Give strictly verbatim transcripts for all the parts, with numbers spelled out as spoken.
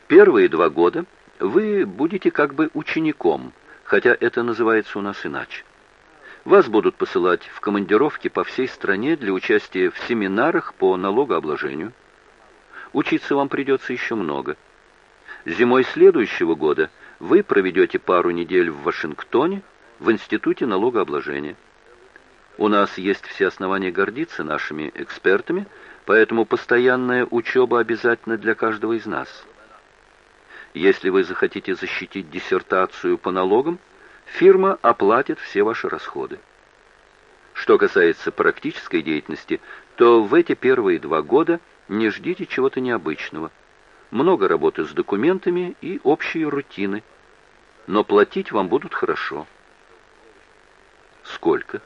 Первые два года вы будете как бы учеником, хотя это называется у нас иначе. Вас будут посылать в командировки по всей стране для участия в семинарах по налогообложению. Учиться вам придется еще много. Зимой следующего года вы проведете пару недель в Вашингтоне в Институте налогообложения. У нас есть все основания гордиться нашими экспертами, поэтому постоянная учеба обязательна для каждого из нас. Если вы захотите защитить диссертацию по налогам, фирма оплатит все ваши расходы. Что касается практической деятельности, то в эти первые два года не ждите чего-то необычного. Много работы с документами и общей рутины. Но платить вам будут хорошо. Сколько?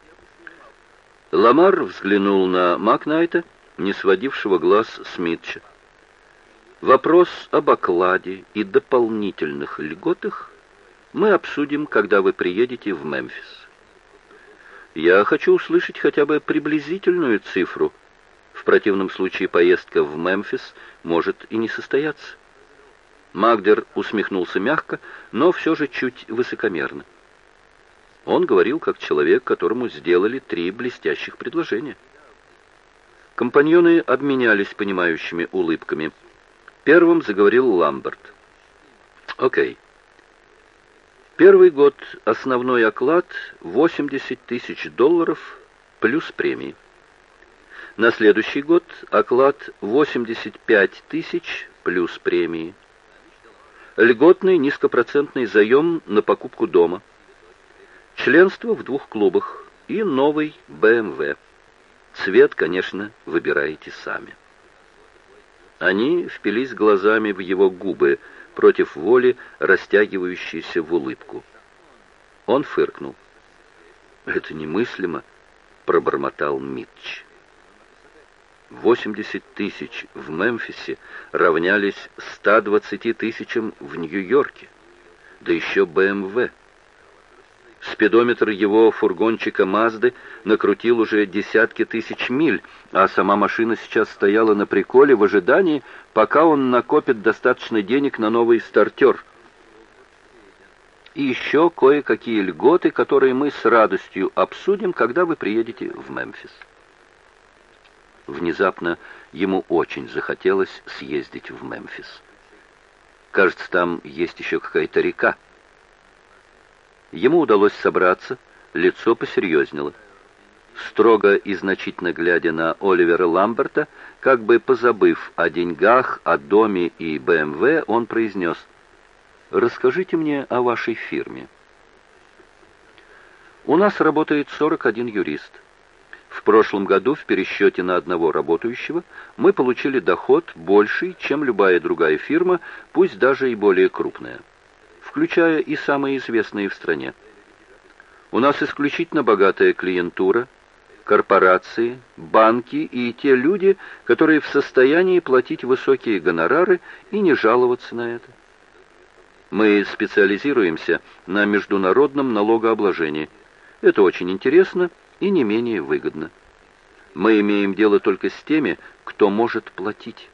Ламар взглянул на Макнайта, не сводившего глаз с Митча. Вопрос об окладе и дополнительных льготах мы обсудим, когда вы приедете в Мемфис. Я хочу услышать хотя бы приблизительную цифру. В противном случае поездка в Мемфис может и не состояться. Магдер усмехнулся мягко, но все же чуть высокомерно. Он говорил как человек, которому сделали три блестящих предложения. Компаньоны обменялись понимающими улыбками. Первым заговорил Ламберт. «Окей. Первый год основной оклад восемьдесят тысяч долларов плюс премии. На следующий год оклад восемьдесят пять тысяч плюс премии. Льготный низкопроцентный заем на покупку дома. Членство в двух клубах и новый бэ эм вэ. Цвет, конечно, выбираете сами». Они впились глазами в его губы, против воли растягивающиеся в улыбку. Он фыркнул. «Это немыслимо», — пробормотал Митч. восемьдесят тысяч в Мемфисе равнялись ста двадцати тысячам в Нью-Йорке. Да еще бэ эм вэ. Спидометр его фургончика Мазды накрутил уже десятки тысяч миль, а сама машина сейчас стояла на приколе в ожидании, пока он накопит достаточно денег на новый стартер. И еще кое-какие льготы, которые мы с радостью обсудим, когда вы приедете в Мемфис. Внезапно ему очень захотелось съездить в Мемфис. Кажется, там есть еще какая-то река. Ему удалось собраться, лицо посерьезнело. Строго и значительно глядя на Оливера Ламберта, как бы позабыв о деньгах, о доме и бэ эм вэ, он произнес: «Расскажите мне о вашей фирме». «У нас работает сорок один юрист. В прошлом году в пересчете на одного работающего мы получили доход больший, чем любая другая фирма, пусть даже и более крупная, включая и самые известные в стране. У нас исключительно богатая клиентура, корпорации, банки и те люди, которые в состоянии платить высокие гонорары и не жаловаться на это. Мы специализируемся на международном налогообложении. Это очень интересно и не менее выгодно. Мы имеем дело только с теми, кто может платить».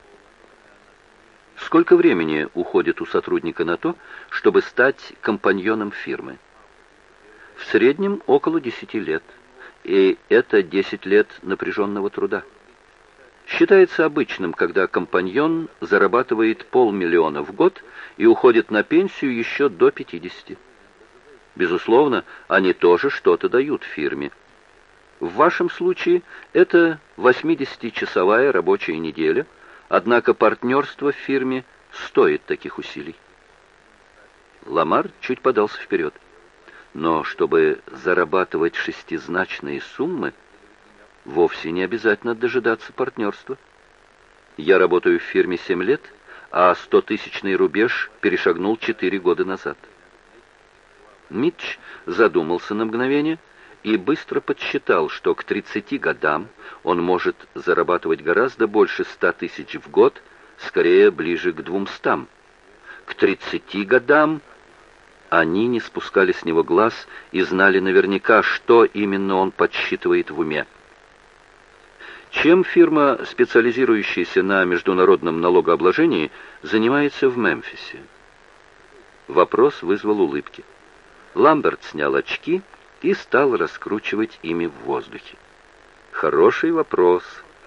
Сколько времени уходит у сотрудника на то, чтобы стать компаньоном фирмы? В среднем около десяти лет. И это десять лет напряженного труда. Считается обычным, когда компаньон зарабатывает полмиллиона в год и уходит на пенсию еще до пятидесяти. Безусловно, они тоже что-то дают фирме. В вашем случае это восьмидесятичасовая рабочая неделя, однако партнерство в фирме стоит таких усилий. Ламар чуть подался вперед. Но чтобы зарабатывать шестизначные суммы, вовсе не обязательно дожидаться партнерства. Я работаю в фирме семь лет, а стотысячный рубеж перешагнул четыре года назад. Митч задумался на мгновение и быстро подсчитал, что к тридцати годам он может зарабатывать гораздо больше ста тысяч в год, скорее ближе к двумстам. К тридцати годам они не спускали с него глаз и знали наверняка, что именно он подсчитывает в уме. Чем фирма, специализирующаяся на международном налогообложении, занимается в Мемфисе? Вопрос вызвал улыбки. Ламберт снял очки и стал раскручивать ими в воздухе. Хороший вопрос.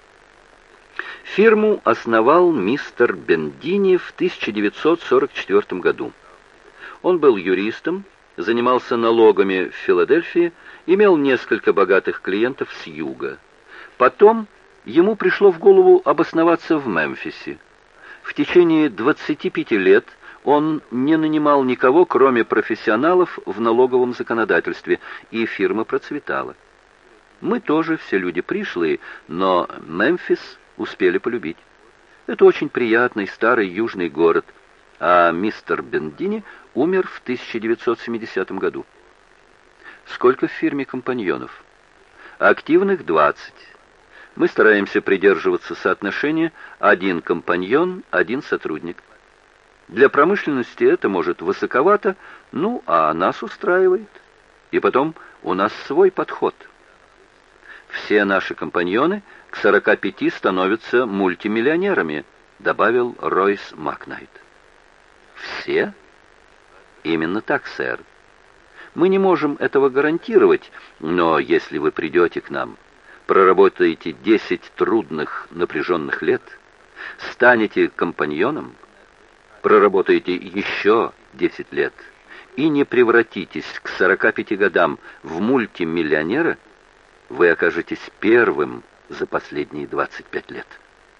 Фирму основал мистер Бендини в тысяча девятьсот сорок четвёртом году. Он был юристом, занимался налогами в Филадельфии, имел несколько богатых клиентов с юга. Потом ему пришло в голову обосноваться в Мемфисе. В течение двадцати пяти лет он не нанимал никого, кроме профессионалов в налоговом законодательстве, и фирма процветала. Мы тоже все люди пришлые, но Мемфис успели полюбить. Это очень приятный старый южный город, а мистер Бендини умер в тысяча девятьсот семидесятом году. Сколько в фирме компаньонов? Активных двадцать. Мы стараемся придерживаться соотношения один компаньон, один сотрудник. Для промышленности это может высоковато, ну, а нас устраивает. И потом у нас свой подход. Все наши компаньоны к сорока пяти становятся мультимиллионерами, добавил Ройс Макнайт. Все? Именно так, сэр. Мы не можем этого гарантировать, но если вы придете к нам, проработаете десять трудных, напряженных лет, станете компаньоном, проработаете еще десять лет и не превратитесь к сорока пяти годам в мультимиллионера, вы окажетесь первым за последние двадцать пять лет.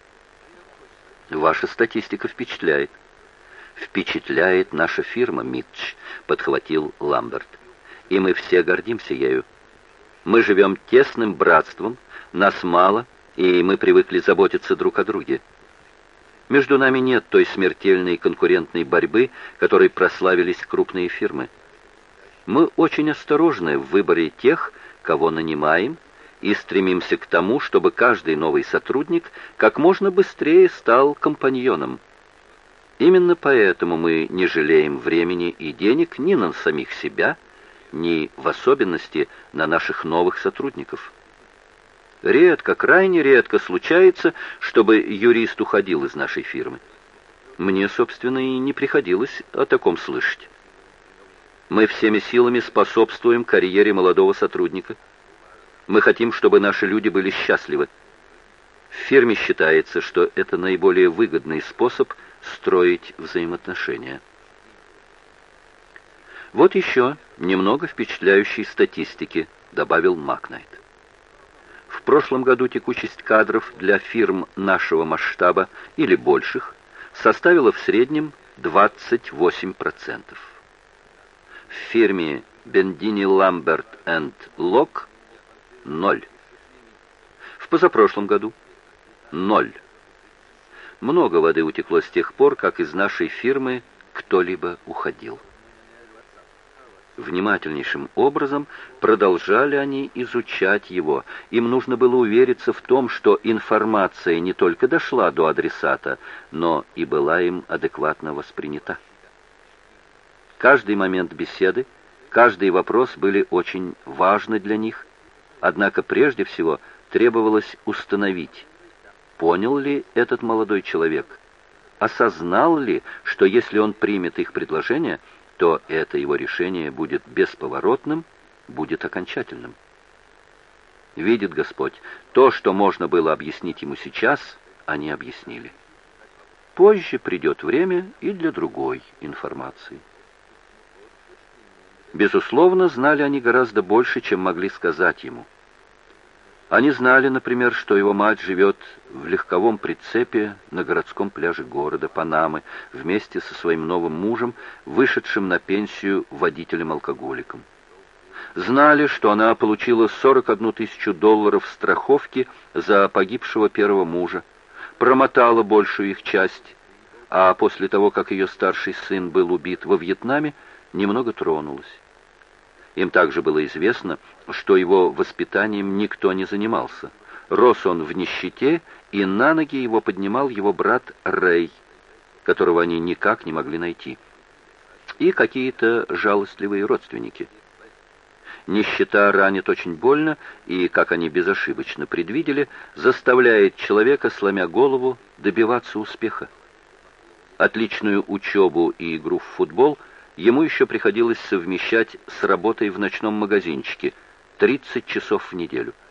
Ваша статистика впечатляет. Впечатляет наша фирма, Митч, подхватил Ламберт. И мы все гордимся ею. Мы живем тесным братством, нас мало, и мы привыкли заботиться друг о друге. Между нами нет той смертельной конкурентной борьбы, которой прославились крупные фирмы. Мы очень осторожны в выборе тех, кого нанимаем, и стремимся к тому, чтобы каждый новый сотрудник как можно быстрее стал компаньоном. Именно поэтому мы не жалеем времени и денег ни на самих себя, ни в особенности на наших новых сотрудников. Редко, крайне редко случается, чтобы юрист уходил из нашей фирмы. Мне, собственно, и не приходилось о таком слышать. Мы всеми силами способствуем карьере молодого сотрудника. Мы хотим, чтобы наши люди были счастливы. В фирме считается, что это наиболее выгодный способ строить взаимоотношения. Вот еще немного впечатляющей статистики, добавил Макнайт. В прошлом году текучесть кадров для фирм нашего масштаба или больших составила в среднем двадцать восемь процентов. В фирме Бендини Ламберт энд Лок ноль. В позапрошлом году ноль. Много воды утекло с тех пор, как из нашей фирмы кто-либо уходил. Внимательнейшим образом продолжали они изучать его. Им нужно было увериться в том, что информация не только дошла до адресата, но и была им адекватно воспринята. Каждый момент беседы, каждый вопрос были очень важны для них, однако прежде всего требовалось установить, понял ли этот молодой человек, осознал ли, что если он примет их предложение, то это его решение будет бесповоротным, будет окончательным. Видит Господь, то, что можно было объяснить ему сейчас, они объяснили. Позже придет время и для другой информации. Безусловно, знали они гораздо больше, чем могли сказать ему. Они знали, например, что его мать живет в легковом прицепе на городском пляже города Панамы вместе со своим новым мужем, вышедшим на пенсию водителем-алкоголиком. Знали, что она получила сорок одну тысячу долларов страховки за погибшего первого мужа, промотала большую их часть, а после того, как ее старший сын был убит во Вьетнаме, немного тронулась. Им также было известно, что его воспитанием никто не занимался. Рос он в нищете, и на ноги его поднимал его брат Рэй, которого они никак не могли найти, и какие-то жалостливые родственники. Нищета ранит очень больно и, как они безошибочно предвидели, заставляет человека, сломя голову, добиваться успеха. Отличную учебу и игру в футбол ему еще приходилось совмещать с работой в ночном магазинчике тридцать часов в неделю.